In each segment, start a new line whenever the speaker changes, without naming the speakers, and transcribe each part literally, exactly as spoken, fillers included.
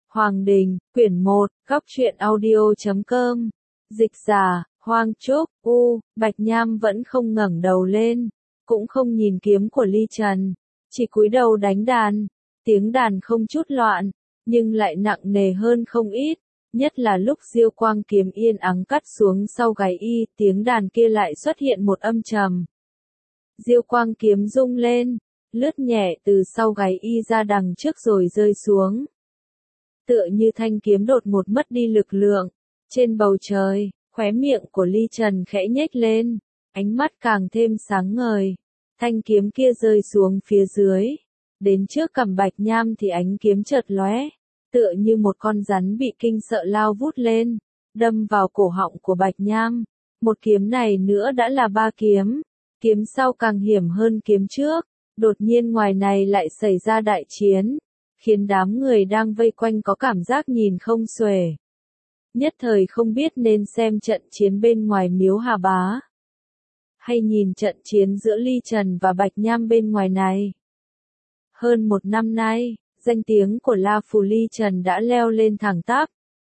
Hoàng Đình, quyển một, góc truyện audio chấm com. Dịch giả, Hoang Trúc, U, Bạch Nham vẫn không ngẩng đầu lên, cũng không nhìn kiếm của Ly Trần, chỉ cúi đầu đánh đàn. Tiếng đàn không chút loạn, nhưng lại nặng nề hơn không ít, nhất là lúc diêu quang kiếm yên ắng cắt xuống sau gáy y, tiếng đàn kia lại xuất hiện một âm trầm. Diêu quang kiếm rung lên, lướt nhẹ từ sau gáy y ra đằng trước rồi rơi xuống. Tựa như thanh kiếm đột ngột mất đi lực lượng. Trên bầu trời, khóe miệng của Ly Trần khẽ nhếch lên, ánh mắt càng thêm sáng ngời. Thanh kiếm kia rơi xuống phía dưới, đến trước cằm Bạch Nham thì ánh kiếm chợt lóe, tựa như một con rắn bị kinh sợ lao vút lên, đâm vào cổ họng của Bạch Nham. Một kiếm này nữa đã là ba kiếm, kiếm sau càng hiểm hơn kiếm trước. Đột nhiên ngoài này lại xảy ra đại chiến, khiến đám người đang vây quanh có cảm giác nhìn không xuể. Nhất thời không biết nên xem trận chiến bên ngoài miếu Hà Bá, hay nhìn trận chiến giữa Ly Trần và Bạch Nham bên ngoài này. Hơn một năm nay, danh tiếng của La Phù Ly Trần đã leo lên thẳng tắp.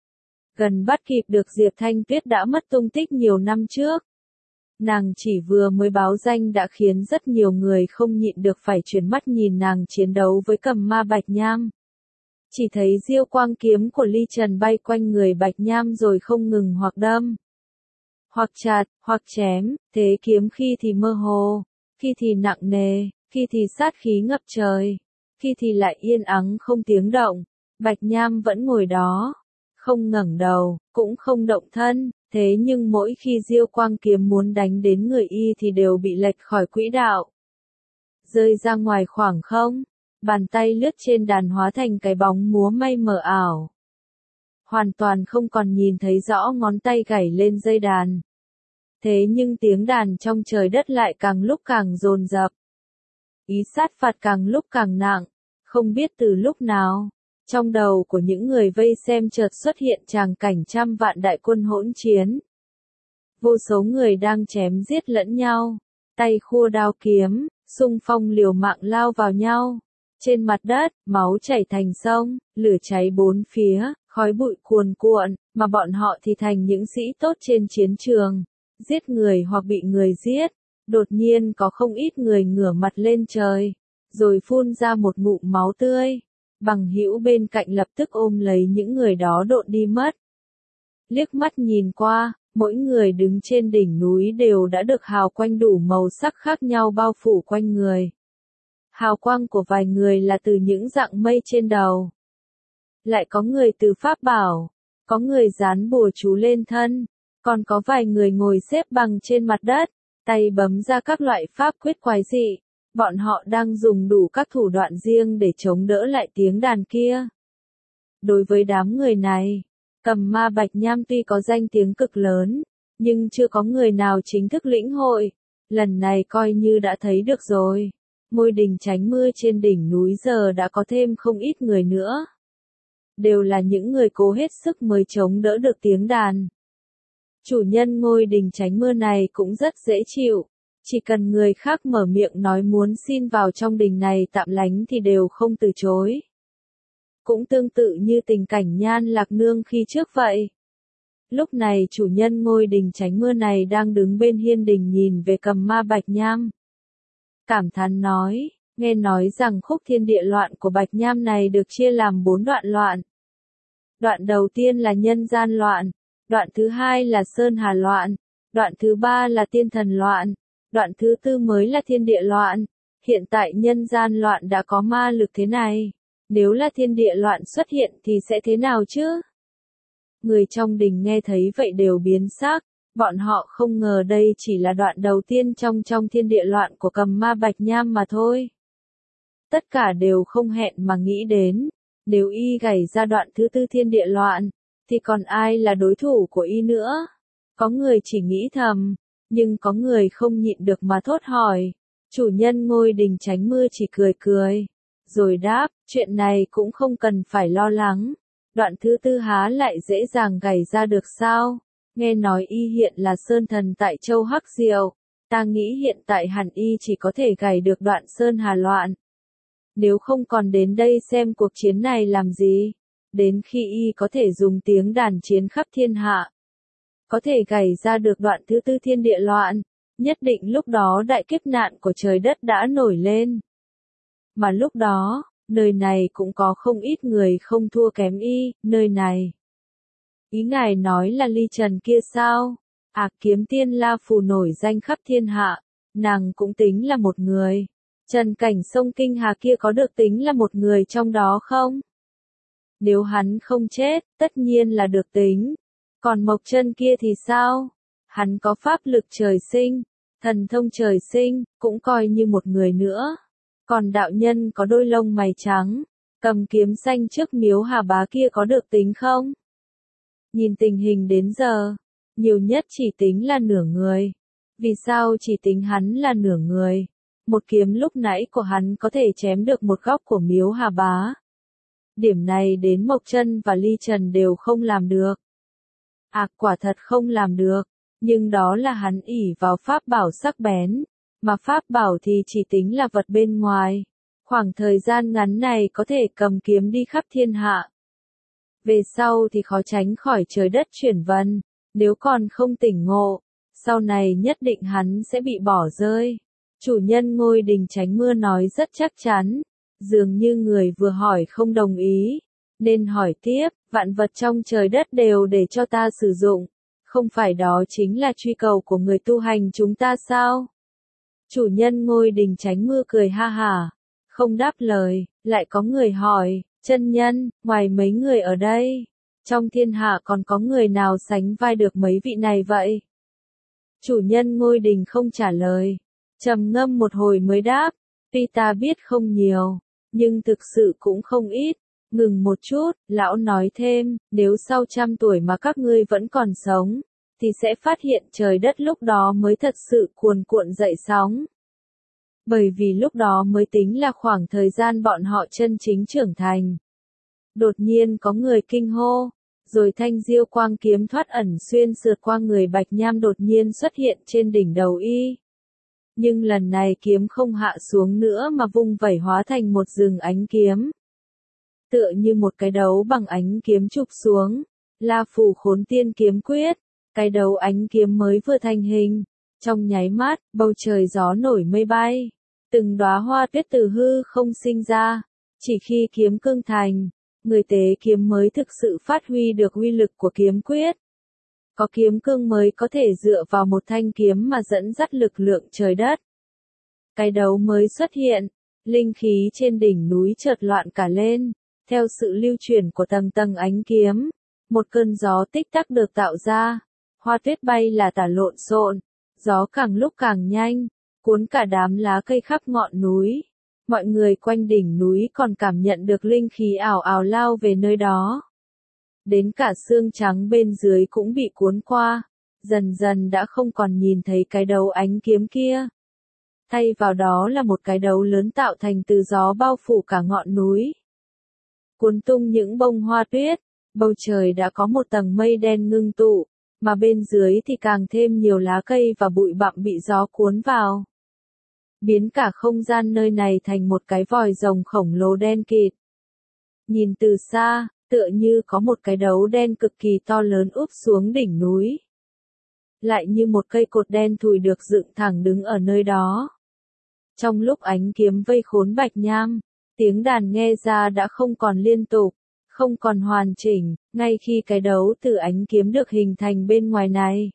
Gần bắt kịp được Diệp Thanh Tuyết đã mất tung tích nhiều năm trước. Nàng chỉ vừa mới báo danh đã khiến rất nhiều người không nhịn được phải chuyển mắt nhìn nàng chiến đấu với Cầm Ma Bạch Nham. Chỉ thấy diêu quang kiếm của Ly Trần bay quanh người Bạch Nham rồi không ngừng hoặc đâm, hoặc chặt, hoặc chém, thế kiếm khi thì mơ hồ, khi thì nặng nề, khi thì sát khí ngập trời, khi thì lại yên ắng không tiếng động. Bạch Nham vẫn ngồi đó, không ngẩng đầu, cũng không động thân. Thế nhưng mỗi khi diêu quang kiếm muốn đánh đến người y thì đều bị lệch khỏi quỹ đạo, rơi ra ngoài khoảng không. Bàn tay lướt trên đàn hóa thành cái bóng múa may mờ ảo, hoàn toàn không còn nhìn thấy rõ ngón tay gảy lên dây đàn. Thế nhưng tiếng đàn trong trời đất lại càng lúc càng dồn dập, ý sát phạt càng lúc càng nặng. Không biết từ lúc nào, trong đầu của những người vây xem chợt xuất hiện tràng cảnh trăm vạn đại quân hỗn chiến. Vô số người đang chém giết lẫn nhau, tay khua đao kiếm, xung phong liều mạng lao vào nhau. Trên mặt đất, máu chảy thành sông, lửa cháy bốn phía, khói bụi cuồn cuộn, mà bọn họ thì thành những sĩ tốt trên chiến trường, giết người hoặc bị người giết. Đột nhiên có không ít người ngửa mặt lên trời, rồi phun ra một ngụm máu tươi. Bằng hữu bên cạnh lập tức ôm lấy những người đó độn đi mất. Liếc mắt nhìn qua, mỗi người đứng trên đỉnh núi đều đã được hào quang đủ màu sắc khác nhau bao phủ quanh người. Hào quang của vài người là từ những dạng mây trên đầu, lại có người từ pháp bảo, có người dán bùa chú lên thân, còn có vài người ngồi xếp bằng trên mặt đất, tay bấm ra các loại pháp quyết quái dị. Bọn họ đang dùng đủ các thủ đoạn riêng để chống đỡ lại tiếng đàn kia. Đối với đám người này, Cầm Ma Bạch Nham tuy có danh tiếng cực lớn, nhưng chưa có người nào chính thức lĩnh hội. Lần này coi như đã thấy được rồi. Ngôi đình tránh mưa trên đỉnh núi giờ đã có thêm không ít người nữa. Đều là những người cố hết sức mới chống đỡ được tiếng đàn. Chủ nhân ngôi đình tránh mưa này cũng rất dễ chịu. Chỉ cần người khác mở miệng nói muốn xin vào trong đình này tạm lánh thì đều không từ chối. Cũng tương tự như tình cảnh Nhan Lạc Nương khi trước vậy. Lúc này chủ nhân ngôi đình tránh mưa này đang đứng bên hiên đình nhìn về Cầm Ma Bạch Nham. Cảm thán nói, nghe nói rằng khúc thiên địa loạn của Bạch Nham này được chia làm bốn đoạn loạn. Đoạn đầu tiên là nhân gian loạn, đoạn thứ hai là sơn hà loạn, đoạn thứ ba là tiên thần loạn. Đoạn thứ tư mới là thiên địa loạn. Hiện tại nhân gian loạn đã có ma lực thế này, nếu là thiên địa loạn xuất hiện thì sẽ thế nào chứ? Người trong đình nghe thấy vậy đều biến sắc, bọn họ không ngờ đây chỉ là đoạn đầu tiên trong trong thiên địa loạn của Cầm Ma Bạch Nham mà thôi. Tất cả đều không hẹn mà nghĩ đến, nếu y gảy ra đoạn thứ tư thiên địa loạn, thì còn ai là đối thủ của y nữa? Có người chỉ nghĩ thầm. Nhưng có người không nhịn được mà thốt hỏi. Chủ nhân ngôi đình tránh mưa chỉ cười cười, rồi đáp, chuyện này cũng không cần phải lo lắng. Đoạn thứ tư há lại dễ dàng gảy ra được sao? Nghe nói y hiện là sơn thần tại châu Hắc Diệu, ta nghĩ hiện tại hẳn y chỉ có thể gảy được đoạn sơn hà loạn. Nếu không còn đến đây xem cuộc chiến này làm gì? đến khi y có thể dùng tiếng đàn chiến khắp thiên hạ, có thể gảy ra được đoạn thứ tư thiên địa loạn, nhất định lúc đó đại kiếp nạn của trời đất đã nổi lên. Mà lúc đó, nơi này cũng có không ít người không thua kém y, nơi này. Ý ngài nói là Ly Trần kia sao? À, kiếm tiên La Phù nổi danh khắp thiên hạ, nàng cũng tính là một người. Trần Cảnh sông Kinh Hà kia có được tính là một người trong đó không? Nếu hắn không chết, tất nhiên là được tính. Còn Mộc Chân kia thì sao? Hắn có pháp lực trời sinh, thần thông trời sinh, cũng coi như một người nữa. Còn đạo nhân có đôi lông mày trắng, cầm kiếm xanh trước Miếu Hà Bá kia có được tính không? Nhìn tình hình đến giờ, nhiều nhất chỉ tính là nửa người. Vì sao chỉ tính hắn là nửa người? Một kiếm lúc nãy của hắn có thể chém được một góc của Miếu Hà Bá. Điểm này đến Mộc Chân và Ly Trần đều không làm được. À, quả thật không làm được, nhưng đó là hắn ỷ vào pháp bảo sắc bén, mà pháp bảo thì chỉ tính là vật bên ngoài. Khoảng thời gian ngắn này có thể cầm kiếm đi khắp thiên hạ. Về sau thì khó tránh khỏi trời đất chuyển vần, nếu còn không tỉnh ngộ, sau này nhất định hắn sẽ bị bỏ rơi. Chủ nhân ngôi đình tránh mưa nói rất chắc chắn, dường như người vừa hỏi không đồng ý, nên hỏi tiếp, vạn vật trong trời đất đều để cho ta sử dụng, không phải đó chính là truy cầu của người tu hành chúng ta sao? Chủ nhân ngôi đình tránh mưa cười ha hả, không đáp lời, lại có người hỏi, chân nhân, ngoài mấy người ở đây, trong thiên hạ còn có người nào sánh vai được mấy vị này vậy? Chủ nhân ngôi đình không trả lời, trầm ngâm một hồi mới đáp, tuy ta biết không nhiều, nhưng thực sự cũng không ít. Ngừng một chút, lão nói thêm, nếu sau trăm tuổi mà các ngươi vẫn còn sống, thì sẽ phát hiện trời đất lúc đó mới thật sự cuồn cuộn dậy sóng. Bởi vì lúc đó mới tính là khoảng thời gian bọn họ chân chính trưởng thành. Đột nhiên có người kinh hô, rồi thanh diêu quang kiếm thoát ẩn xuyên sượt qua người Bạch Nham đột nhiên xuất hiện trên đỉnh đầu y. Nhưng lần này kiếm không hạ xuống nữa mà vung vẩy hóa thành một rừng ánh kiếm. Tựa như một cái đấu bằng ánh kiếm chụp xuống, La Phù Khốn Tiên kiếm quyết, cái đấu ánh kiếm mới vừa thành hình, trong nháy mắt, bầu trời gió nổi mây bay, từng đóa hoa tuyết từ hư không sinh ra, chỉ khi kiếm cương thành, người tế kiếm mới thực sự phát huy được uy lực của kiếm quyết. Có kiếm cương mới có thể dựa vào một thanh kiếm mà dẫn dắt lực lượng trời đất. Cái đấu mới xuất hiện, linh khí trên đỉnh núi chợt loạn cả lên. Theo sự lưu chuyển của tầng tầng ánh kiếm, một cơn gió tích tắc được tạo ra, hoa tuyết bay là tả lộn xộn, gió càng lúc càng nhanh, cuốn cả đám lá cây khắp ngọn núi. Mọi người quanh đỉnh núi còn cảm nhận được linh khí ảo ảo lao về nơi đó. Đến cả xương trắng bên dưới cũng bị cuốn qua, dần dần đã không còn nhìn thấy cái đấu ánh kiếm kia. Thay vào đó là một cái đấu lớn tạo thành từ gió bao phủ cả ngọn núi. Cuốn tung những bông hoa tuyết, bầu trời đã có một tầng mây đen ngưng tụ, mà bên dưới thì càng thêm nhiều lá cây và bụi bặm bị gió cuốn vào. Biến cả không gian nơi này thành một cái vòi rồng khổng lồ đen kịt. Nhìn từ xa, tựa như có một cái đấu đen cực kỳ to lớn úp xuống đỉnh núi. Lại như một cây cột đen thùi được dựng thẳng đứng ở nơi đó. Trong lúc ánh kiếm vây khốn Bạch Nham, tiếng đàn nghe ra đã không còn liên tục, không còn hoàn chỉnh, ngay khi cái đấu từ ánh kiếm được hình thành bên ngoài này.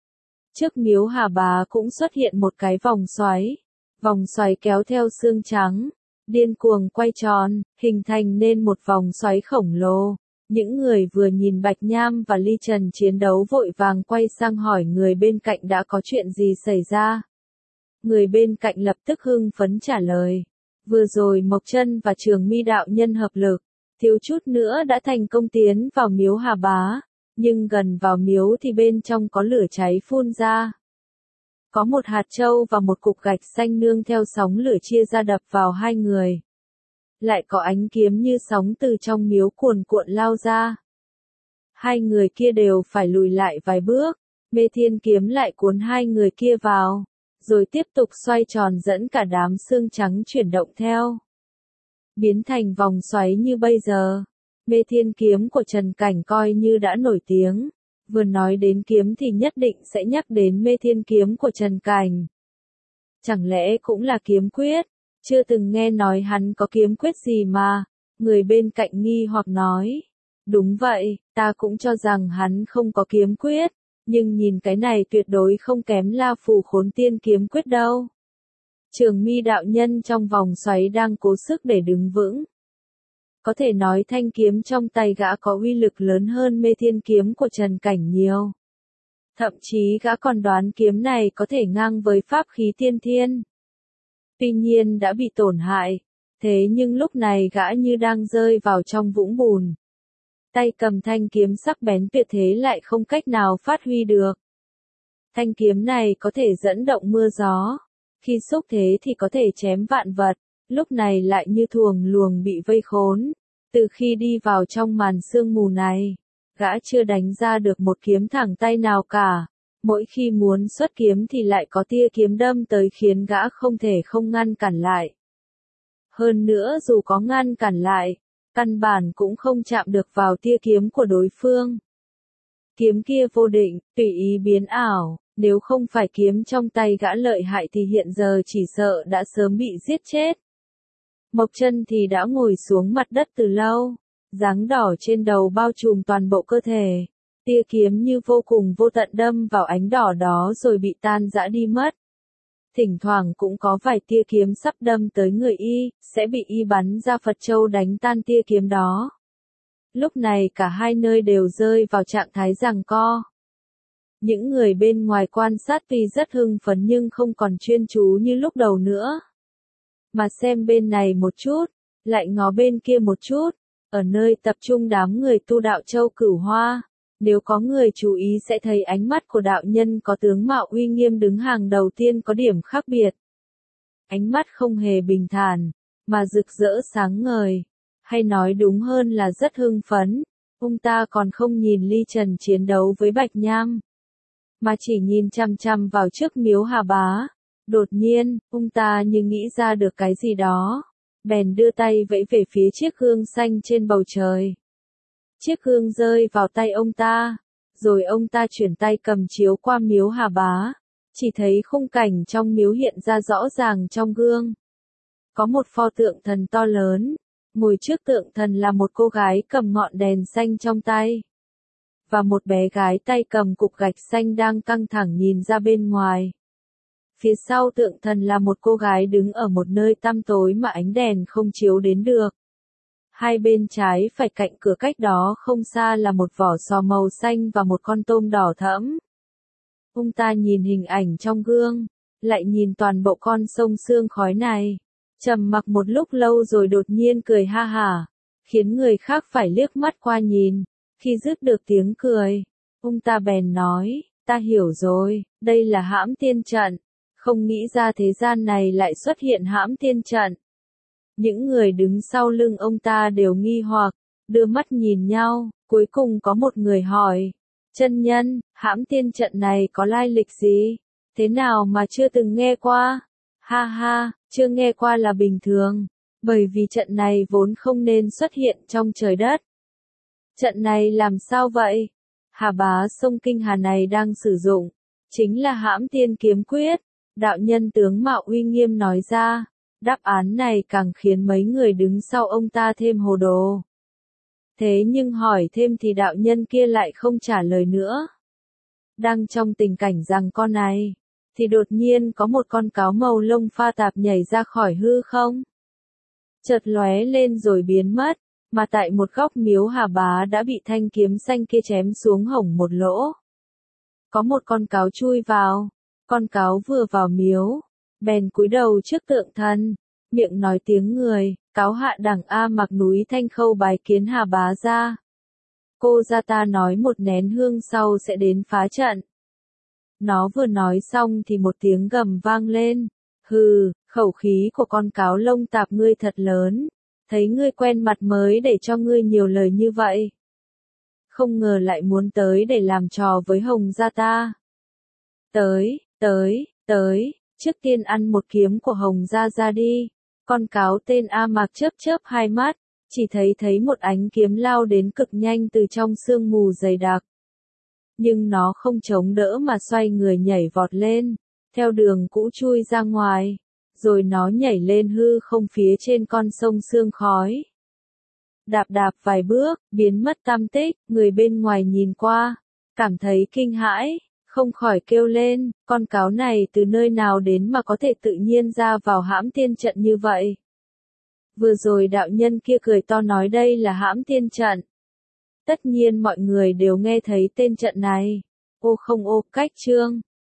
Trước Miếu Hà Bá cũng xuất hiện một cái vòng xoáy, vòng xoáy kéo theo xương trắng, điên cuồng quay tròn, hình thành nên một vòng xoáy khổng lồ. Những người vừa nhìn Bạch Nham và Ly Trần chiến đấu vội vàng quay sang hỏi người bên cạnh đã có chuyện gì xảy ra. Người bên cạnh lập tức hưng phấn trả lời. Vừa rồi Mộc Chân và Trường Mi đạo nhân hợp lực, thiếu chút nữa đã thành công tiến vào Miếu Hà Bá, nhưng gần vào miếu thì bên trong có lửa cháy phun ra. Có một hạt châu và một cục gạch xanh nương theo sóng lửa chia ra đập vào hai người. Lại có ánh kiếm như sóng từ trong miếu cuồn cuộn lao ra. Hai người kia đều phải lùi lại vài bước, Mê Thiên kiếm lại cuốn hai người kia vào, rồi tiếp tục xoay tròn dẫn cả đám xương trắng chuyển động theo. Biến thành vòng xoáy như bây giờ. Mê Thiên kiếm của Trần Cảnh coi như đã nổi tiếng, vừa nói đến kiếm thì nhất định sẽ nhắc đến Mê Thiên kiếm của Trần Cảnh. Chẳng lẽ cũng là kiếm quyết? Chưa từng nghe nói hắn có kiếm quyết gì mà, người bên cạnh nghi hoặc nói. Đúng vậy, ta cũng cho rằng hắn không có kiếm quyết, nhưng nhìn cái này tuyệt đối không kém La Phù Khốn Tiên kiếm quyết đâu. Trường Mi đạo nhân trong vòng xoáy đang cố sức để đứng vững. Có thể nói thanh kiếm trong tay gã có uy lực lớn hơn Mê Thiên kiếm của Trần Cảnh nhiều. Thậm chí gã còn đoán kiếm này có thể ngang với pháp khí tiên thiên. Tuy nhiên đã bị tổn hại, thế nhưng lúc này gã như đang rơi vào trong vũng bùn. Tay cầm thanh kiếm sắc bén tuyệt thế lại không cách nào phát huy được. Thanh kiếm này có thể dẫn động mưa gió, khi xúc thế thì có thể chém vạn vật, lúc này lại như thuồng luồng bị vây khốn. Từ khi đi vào trong màn sương mù này, gã chưa đánh ra được một kiếm thẳng tay nào cả. Mỗi khi muốn xuất kiếm thì lại có tia kiếm đâm tới khiến gã không thể không ngăn cản lại. Hơn nữa dù có ngăn cản lại, căn bản cũng không chạm được vào tia kiếm của đối phương. Kiếm kia vô định, tùy ý biến ảo, nếu không phải kiếm trong tay gã lợi hại thì hiện giờ chỉ sợ đã sớm bị giết chết. Mộc Chân thì đã ngồi xuống mặt đất từ lâu, dáng đỏ trên đầu bao trùm toàn bộ cơ thể. Tia kiếm như vô cùng vô tận đâm vào ánh đỏ đó rồi bị tan rã đi mất. Thỉnh thoảng cũng có vài tia kiếm sắp đâm tới người y, sẽ bị y bắn ra Phật Châu đánh tan tia kiếm đó. Lúc này cả hai nơi đều rơi vào trạng thái giằng co. Những người bên ngoài quan sát tuy rất hưng phấn nhưng không còn chuyên chú như lúc đầu nữa. Mà xem bên này một chút, lại ngó bên kia một chút, ở nơi tập trung đám người tu đạo Châu Cửu Hoa. Nếu có người chú ý sẽ thấy ánh mắt của đạo nhân có tướng mạo uy nghiêm đứng hàng đầu tiên có điểm khác biệt. Ánh mắt không hề bình thản, mà rực rỡ sáng ngời, hay nói đúng hơn là rất hưng phấn. Ông ta còn không nhìn Ly Trần chiến đấu với Bạch Nham, mà chỉ nhìn chăm chăm vào trước miếu Hà Bá. Đột nhiên, ông ta như nghĩ ra được cái gì đó, bèn đưa tay vẫy về phía chiếc gương xanh trên bầu trời. Chiếc gương rơi vào tay ông ta, rồi ông ta chuyển tay cầm chiếu qua miếu Hà Bá, chỉ thấy khung cảnh trong miếu hiện ra rõ ràng trong gương. Có một pho tượng thần to lớn, ngồi trước tượng thần là một cô gái cầm ngọn đèn xanh trong tay, và một bé gái tay cầm cục gạch xanh đang căng thẳng nhìn ra bên ngoài. Phía sau tượng thần là một cô gái đứng ở một nơi tăm tối mà ánh đèn không chiếu đến được. Hai bên trái phải cạnh cửa cách đó không xa là một vỏ sò màu xanh và một con tôm đỏ thẫm. Ông ta nhìn hình ảnh trong gương, lại nhìn toàn bộ con sông sương khói này, trầm mặc một lúc lâu rồi đột nhiên cười ha hả, khiến người khác phải liếc mắt qua nhìn. Khi dứt được tiếng cười, ông ta bèn nói, ta hiểu rồi, đây là Hãm Tiên trận, không nghĩ ra thế gian này lại xuất hiện Hãm Tiên trận. Những người đứng sau lưng ông ta đều nghi hoặc, đưa mắt nhìn nhau, cuối cùng có một người hỏi, chân nhân, Hãm Tiên trận này có lai lịch gì? Thế nào mà chưa từng nghe qua? Ha ha, chưa nghe qua là bình thường, bởi vì trận này vốn không nên xuất hiện trong trời đất. Trận này làm sao vậy? Hà Bá sông Kinh Hà này đang sử dụng, chính là Hãm Tiên kiếm quyết, đạo nhân tướng mạo uy nghiêm nói ra. Đáp án này càng khiến mấy người đứng sau ông ta thêm hồ đồ. Thế nhưng hỏi thêm thì đạo nhân kia lại không trả lời nữa. Đang trong tình cảnh rằng con này, thì đột nhiên có một con cáo màu lông pha tạp nhảy ra khỏi hư không. Chợt lóe lên rồi biến mất, mà tại một góc miếu Hà Bá đã bị thanh kiếm xanh kia chém xuống hổng một lỗ. Có một con cáo chui vào, con cáo vừa vào miếu, bèn cúi đầu trước tượng thần, miệng nói tiếng người, cáo hạ đẳng A Mặc núi Thanh Khâu bái kiến Hà Bá ra. Cô ra ta nói một nén hương sau sẽ đến phá trận. Nó vừa nói xong thì một tiếng gầm vang lên, hừ, khẩu khí của con cáo lông tạp ngươi thật lớn, thấy ngươi quen mặt mới để cho ngươi nhiều lời như vậy. Không ngờ lại muốn tới để làm trò với Hồng gia ta. Tới, tới, tới. Trước tiên ăn một kiếm của Hồng gia ra đi. Con cáo tên A Mạc chớp chớp hai mắt, chỉ thấy thấy một ánh kiếm lao đến cực nhanh từ trong sương mù dày đặc. Nhưng nó không chống đỡ mà xoay người nhảy vọt lên, theo đường cũ chui ra ngoài, rồi nó nhảy lên hư không phía trên con sông sương khói. Đạp đạp vài bước, biến mất tăm tích, người bên ngoài nhìn qua, cảm thấy kinh hãi, không khỏi kêu lên, con cáo này từ nơi nào đến mà có thể tự nhiên ra vào hãm tiên trận như vậy. Vừa rồi đạo nhân kia cười to nói đây là hãm tiên trận. Tất nhiên mọi người đều nghe thấy tên trận này. Ô không ô, cách chương.